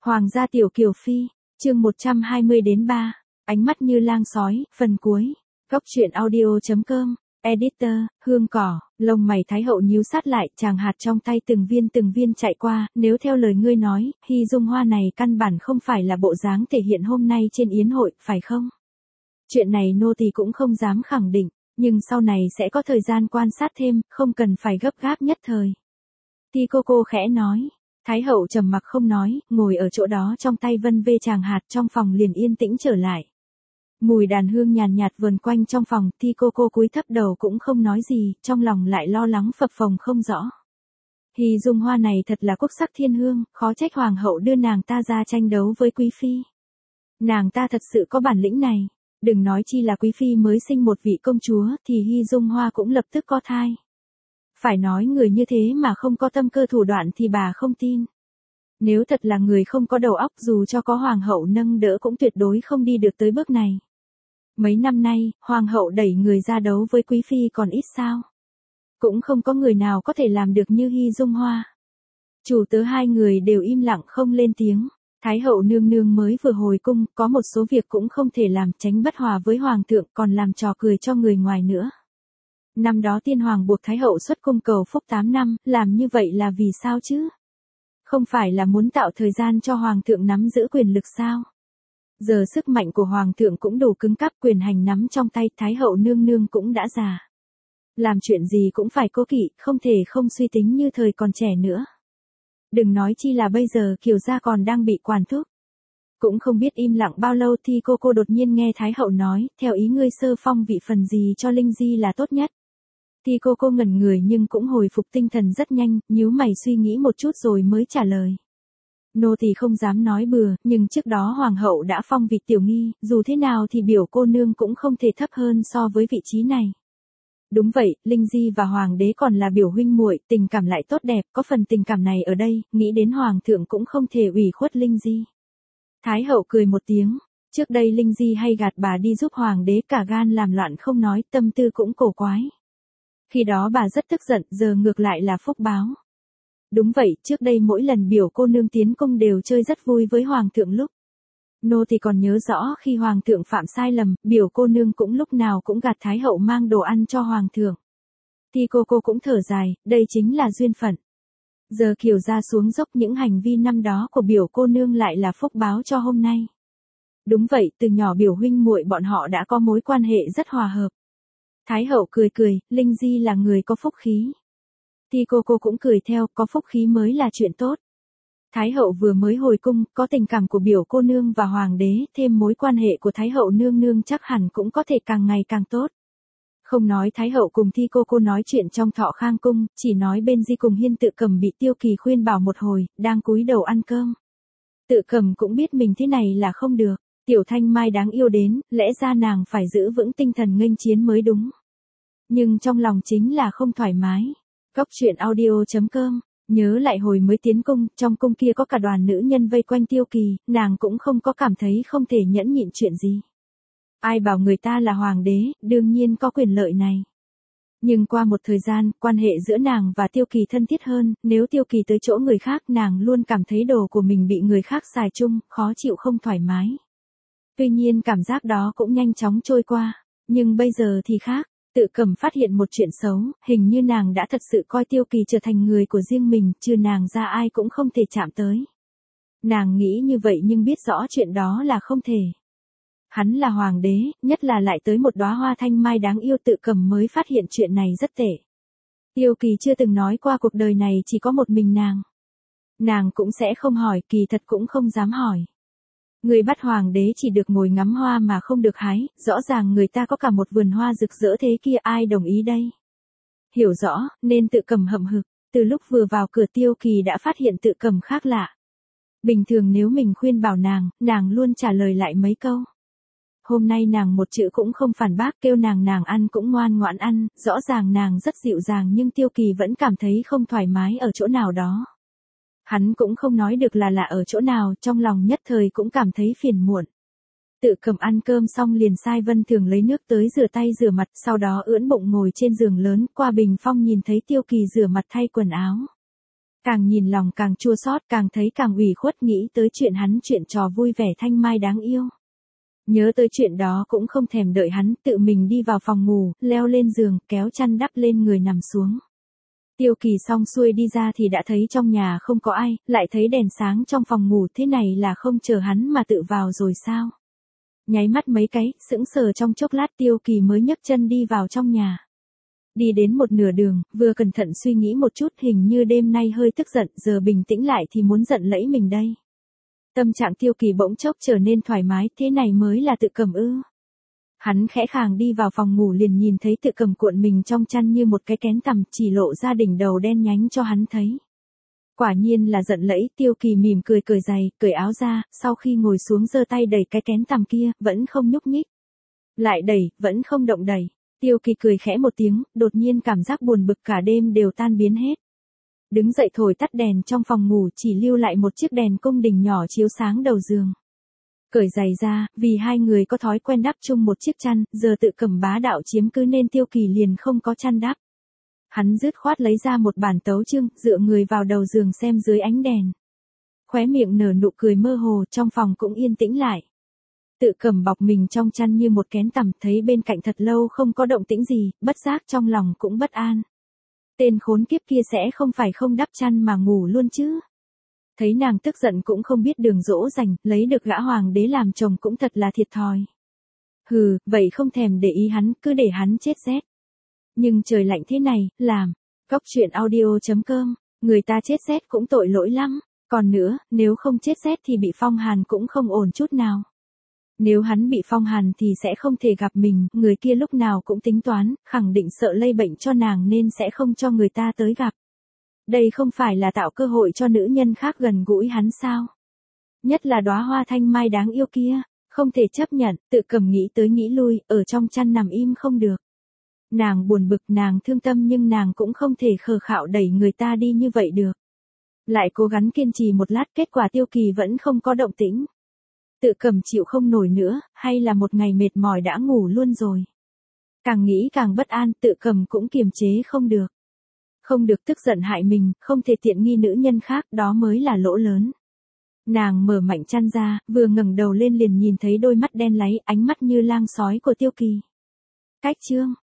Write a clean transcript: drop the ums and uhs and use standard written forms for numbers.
Hoàng gia tiểu kiều phi, chương 120-3, ánh mắt như lang sói, phần cuối. Góc truyện audio.com, editor, hương cỏ, lông mày thái hậu nhíu sát lại, chàng hạt trong tay từng viên chạy qua, nếu theo lời ngươi nói, Hy Dung Hoa này căn bản không phải là bộ dáng thể hiện hôm nay trên yến hội, phải không? Chuyện này nô tỳ cũng không dám khẳng định, nhưng sau này sẽ có thời gian quan sát thêm, không cần phải gấp gáp nhất thời. Ti cô khẽ nói. Thái hậu trầm mặc không nói, ngồi ở chỗ đó trong tay vân vê chàng hạt, trong phòng liền yên tĩnh trở lại. Mùi đàn hương nhàn nhạt vờn quanh trong phòng, Ti cô cúi thấp đầu cũng không nói gì, trong lòng lại lo lắng phập phồng không rõ. Hy Dung Hoa này thật là quốc sắc thiên hương, khó trách hoàng hậu đưa nàng ta ra tranh đấu với quý phi. Nàng ta thật sự có bản lĩnh này, đừng nói chi là quý phi mới sinh một vị công chúa, thì Hy Dung Hoa cũng lập tức có thai. Phải nói người như thế mà không có tâm cơ thủ đoạn thì bà không tin. Nếu thật là người không có đầu óc, dù cho có hoàng hậu nâng đỡ cũng tuyệt đối không đi được tới bước này. Mấy năm nay, hoàng hậu đẩy người ra đấu với quý phi còn ít sao. Cũng không có người nào có thể làm được như Hy Dung Hoa. Chủ tớ hai người đều im lặng không lên tiếng. Thái hậu nương nương mới vừa hồi cung, có một số việc cũng không thể làm, tránh bất hòa với hoàng thượng, còn làm trò cười cho người ngoài nữa. Năm đó tiên hoàng buộc thái hậu xuất cung cầu phúc 8 năm, làm như vậy là vì sao chứ? Không phải là muốn tạo thời gian cho hoàng thượng nắm giữ quyền lực sao? Giờ sức mạnh của hoàng thượng cũng đủ cứng cáp, quyền hành nắm trong tay, thái hậu nương nương cũng đã già. Làm chuyện gì cũng phải cố kỵ, không thể không suy tính như thời còn trẻ nữa. Đừng nói chi là bây giờ Kiều gia còn đang bị quản thúc. Cũng không biết im lặng bao lâu thì cô đột nhiên nghe thái hậu nói, theo ý ngươi sơ phong vị phần gì cho Linh Di là tốt nhất. Thì cô ngẩn người nhưng cũng hồi phục tinh thần rất nhanh, nhíu mày suy nghĩ một chút rồi mới trả lời. Nô tỳ không dám nói bừa, nhưng trước đó hoàng hậu đã phong vị tiểu nghi, dù thế nào thì biểu cô nương cũng không thể thấp hơn so với vị trí này. Đúng vậy, Linh Di và hoàng đế còn là biểu huynh muội, tình cảm lại tốt đẹp, có phần tình cảm này ở đây, nghĩ đến hoàng thượng cũng không thể ủy khuất Linh Di. Thái hậu cười một tiếng, trước đây Linh Di hay gạt bà đi giúp hoàng đế, cả gan làm loạn không nói, tâm tư cũng cổ quái. Khi đó bà rất tức giận, giờ ngược lại là phúc báo. Đúng vậy, trước đây mỗi lần biểu cô nương tiến cung đều chơi rất vui với hoàng thượng lúc. Nô thì còn nhớ rõ khi hoàng thượng phạm sai lầm, biểu cô nương cũng lúc nào cũng gạt thái hậu mang đồ ăn cho hoàng thượng. Thì cô cũng thở dài, đây chính là duyên phận. Giờ Kiều gia xuống dốc, những hành vi năm đó của biểu cô nương lại là phúc báo cho hôm nay. Đúng vậy, từ nhỏ biểu huynh muội bọn họ đã có mối quan hệ rất hòa hợp. Thái hậu cười, Linh Di là người có phúc khí. Thì cô cũng cười theo, có phúc khí mới là chuyện tốt. Thái hậu vừa mới hồi cung, có tình cảm của biểu cô nương và hoàng đế, thêm mối quan hệ của thái hậu nương nương chắc hẳn cũng có thể càng ngày càng tốt. Không nói thái hậu cùng Thi cô nói chuyện trong Thọ Khang cung, chỉ nói bên Di cùng Hiên Tự Cầm bị Tiêu Kỳ khuyên bảo một hồi, đang cúi đầu ăn cơm. Tự Cầm cũng biết mình thế này là không được. Tiểu Thanh Mai đáng yêu đến, lẽ ra nàng phải giữ vững tinh thần nghênh chiến mới đúng. Nhưng trong lòng chính là không thoải mái. Góc truyện audio.com, nhớ lại hồi mới tiến cung, trong cung kia có cả đoàn nữ nhân vây quanh Tiêu Kỳ, nàng cũng không có cảm thấy không thể nhẫn nhịn chuyện gì. Ai bảo người ta là hoàng đế, đương nhiên có quyền lợi này. Nhưng qua một thời gian, quan hệ giữa nàng và Tiêu Kỳ thân thiết hơn, nếu Tiêu Kỳ tới chỗ người khác nàng luôn cảm thấy đồ của mình bị người khác xài chung, khó chịu không thoải mái. Tuy nhiên cảm giác đó cũng nhanh chóng trôi qua, nhưng bây giờ thì khác. Tự Cầm phát hiện một chuyện xấu, hình như nàng đã thật sự coi Tiêu Kỳ trở thành người của riêng mình, trừ nàng ra ai cũng không thể chạm tới. Nàng nghĩ như vậy nhưng biết rõ chuyện đó là không thể. Hắn là hoàng đế, nhất là lại tới một đóa hoa thanh mai đáng yêu. Tự Cầm mới phát hiện chuyện này rất tệ. Tiêu Kỳ chưa từng nói qua cuộc đời này chỉ có một mình nàng. Nàng cũng sẽ không hỏi, kỳ thật cũng không dám hỏi. Người bắt hoàng đế chỉ được ngồi ngắm hoa mà không được hái, rõ ràng người ta có cả một vườn hoa rực rỡ thế kia, ai đồng ý đây? Hiểu rõ, nên Tự Cầm hậm hực, từ lúc vừa vào cửa Tiêu Kỳ đã phát hiện Tự Cầm khác lạ. Bình thường nếu mình khuyên bảo nàng luôn trả lời lại mấy câu. Hôm nay nàng một chữ cũng không phản bác, kêu nàng ăn cũng ngoan ngoãn ăn, rõ ràng nàng rất dịu dàng nhưng Tiêu Kỳ vẫn cảm thấy không thoải mái ở chỗ nào đó. Hắn cũng không nói được là lạ ở chỗ nào, trong lòng nhất thời cũng cảm thấy phiền muộn. Tự Cầm ăn cơm xong liền sai Vân Thường lấy nước tới rửa tay rửa mặt, sau đó ưỡn bụng ngồi trên giường lớn, qua bình phong nhìn thấy Tiêu Kỳ rửa mặt thay quần áo. Càng nhìn lòng càng chua xót, càng thấy càng ủy khuất, nghĩ tới chuyện trò vui vẻ Thanh Mai đáng yêu. Nhớ tới chuyện đó cũng không thèm đợi hắn, tự mình đi vào phòng ngủ, leo lên giường, kéo chăn đắp lên người nằm xuống. Tiêu Kỳ xong xuôi đi ra thì đã thấy trong nhà không có ai, lại thấy đèn sáng trong phòng ngủ, thế này là không chờ hắn mà tự vào rồi sao? Nháy mắt mấy cái, sững sờ trong chốc lát Tiêu Kỳ mới nhấc chân đi vào trong nhà. Đi đến một nửa đường, vừa cẩn thận suy nghĩ một chút, hình như đêm nay hơi tức giận, giờ bình tĩnh lại thì muốn giận lẫy mình đây. Tâm trạng Tiêu Kỳ bỗng chốc trở nên thoải mái, thế này mới là Tự Cầm ư? Hắn khẽ khàng đi vào phòng ngủ liền nhìn thấy Tự Cầm cuộn mình trong chăn như một cái kén tằm, chỉ lộ ra đỉnh đầu đen nhánh cho hắn thấy. Quả nhiên là giận lẫy, Tiêu Kỳ mỉm cười cởi giày, cởi áo ra, sau khi ngồi xuống giơ tay đẩy cái kén tằm kia, vẫn không nhúc nhích. Lại đẩy, vẫn không động đẩy. Tiêu Kỳ cười khẽ một tiếng, đột nhiên cảm giác buồn bực cả đêm đều tan biến hết. Đứng dậy thổi tắt đèn trong phòng ngủ, chỉ lưu lại một chiếc đèn cung đình nhỏ chiếu sáng đầu giường. Cởi giày ra, vì hai người có thói quen đắp chung một chiếc chăn, giờ Tự Cầm bá đạo chiếm cứ nên Tiêu Kỳ liền không có chăn đắp. Hắn dứt khoát lấy ra một bản tấu chương, dựa người vào đầu giường xem dưới ánh đèn. Khóe miệng nở nụ cười mơ hồ, trong phòng cũng yên tĩnh lại. Tự Cầm bọc mình trong chăn như một kén tằm, thấy bên cạnh thật lâu không có động tĩnh gì, bất giác trong lòng cũng bất an. Tên khốn kiếp kia sẽ không phải không đắp chăn mà ngủ luôn chứ. Thấy nàng tức giận cũng không biết đường dỗ dành, lấy được gã hoàng đế làm chồng cũng thật là thiệt thòi. Hừ, vậy không thèm để ý hắn, cứ để hắn chết rét. Nhưng trời lạnh thế này, làm. Cóc truyện audio.com, người ta chết rét cũng tội lỗi lắm. Còn nữa, nếu không chết rét thì bị phong hàn cũng không ổn chút nào. Nếu hắn bị phong hàn thì sẽ không thể gặp mình, người kia lúc nào cũng tính toán, khẳng định sợ lây bệnh cho nàng nên sẽ không cho người ta tới gặp. Đây không phải là tạo cơ hội cho nữ nhân khác gần gũi hắn sao? Nhất là đóa hoa thanh mai đáng yêu kia, không thể chấp nhận, Tự Cầm nghĩ tới nghĩ lui, ở trong chăn nằm im không được. Nàng buồn bực, nàng thương tâm nhưng nàng cũng không thể khờ khạo đẩy người ta đi như vậy được. Lại cố gắng kiên trì một lát, kết quả Tiêu Kỳ vẫn không có động tĩnh. Tự Cầm chịu không nổi nữa, hay là một ngày mệt mỏi đã ngủ luôn rồi. Càng nghĩ càng bất an, Tự Cầm cũng kiềm chế không được. Không được tức giận hại mình, không thể tiện nghi nữ nhân khác, đó mới là lỗ lớn. Nàng mở mạnh chăn ra, vừa ngẩng đầu lên liền nhìn thấy đôi mắt đen láy, ánh mắt như lang sói của Tiêu Kỳ. Cách chương